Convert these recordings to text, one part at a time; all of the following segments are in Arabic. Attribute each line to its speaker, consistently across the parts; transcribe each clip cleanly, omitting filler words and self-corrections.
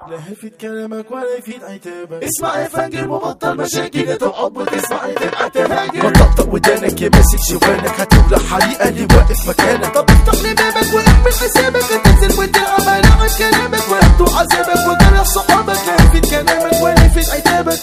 Speaker 1: لا يفيد كلامك ولا يفيد عتابك. اسمع يا فاجر وبطل مشاكل، تقعد وتسمعني تبقى تهاجر. ما تطقطق ودانك يا ماسك شوفانك، هتولع حريقة اللي واقف مكانك. طب افتح لي بابك واقفل حسابك، هتنزل وتلعب ملاعب كلامك وهبدو عذابك وجرح صحابك. لا يفيد كلامك ولا يفيد عتابك.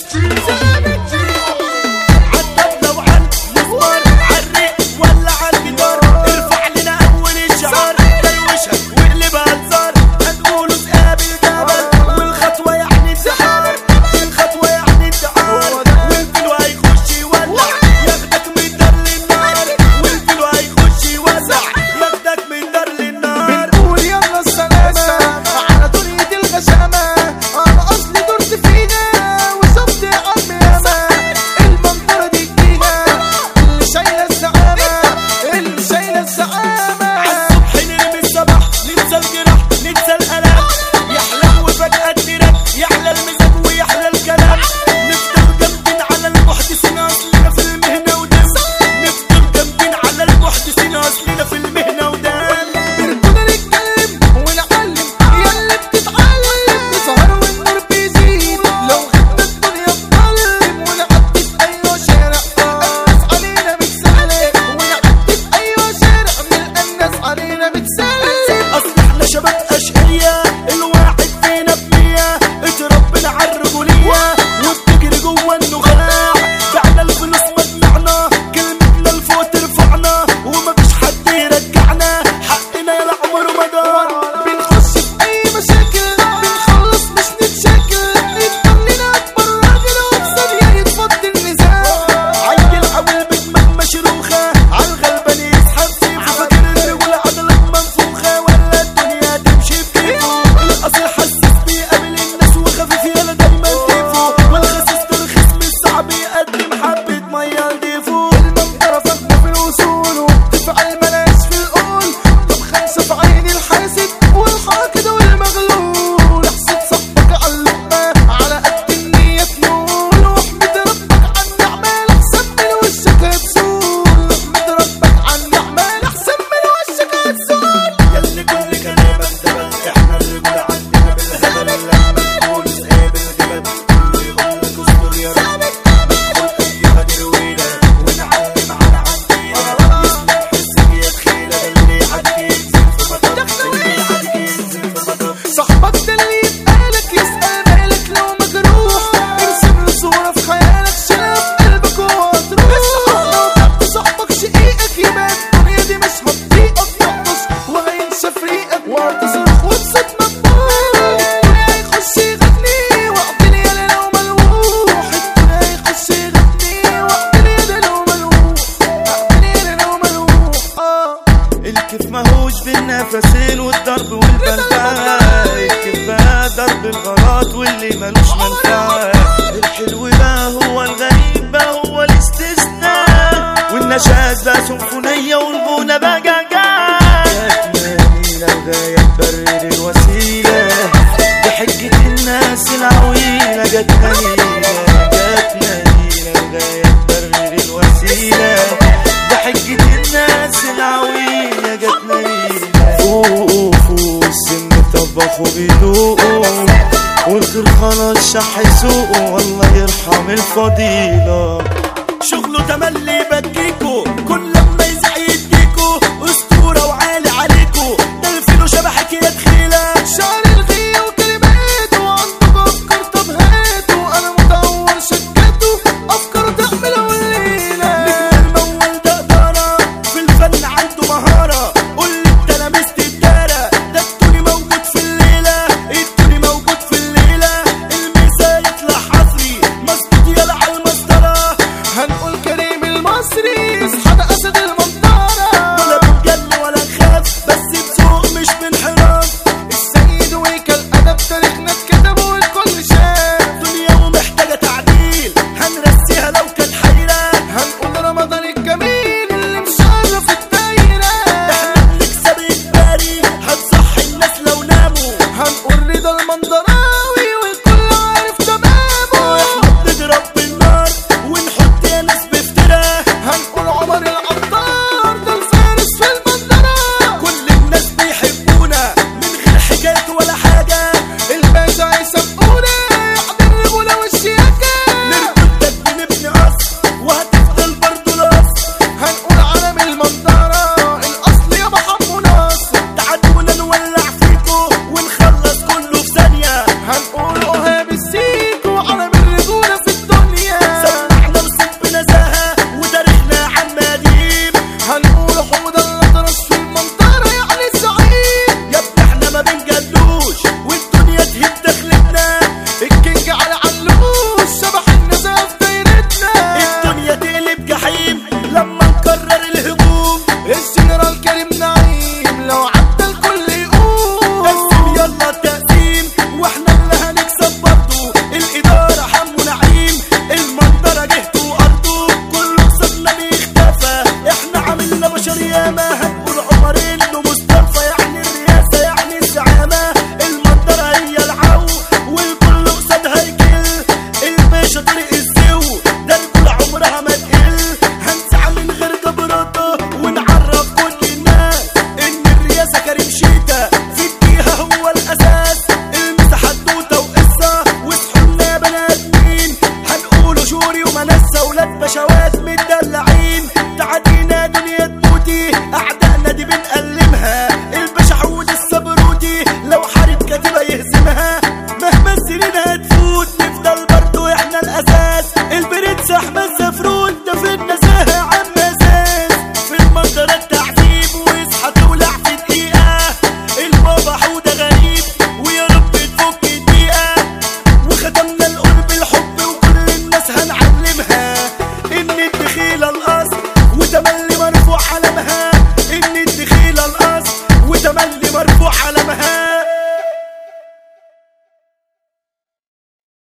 Speaker 2: الكيف ماهوش بالنفسين والضرب والبلبال، الكيف بقى ضرب الغلط واللي ملوش منفعة. الحلو بقى هو الغريب بقى هو الاستثناء، والنشاز بقى سيمفونية والغنى بقى جاجات. مالينا الغاية تبرر الوسيلة، بحجة الناس العويلة جاتنا ليلة. جاتنا ليلة الغاية تبرر الوسيلة، بحجة الناس العويلة جاتنا ليلة. فوقوا فوق السن طبخوا بيدوقوا، والخير خلاص شح يسوقوا، والله يرحم الفضيلة.
Speaker 3: شغله تملي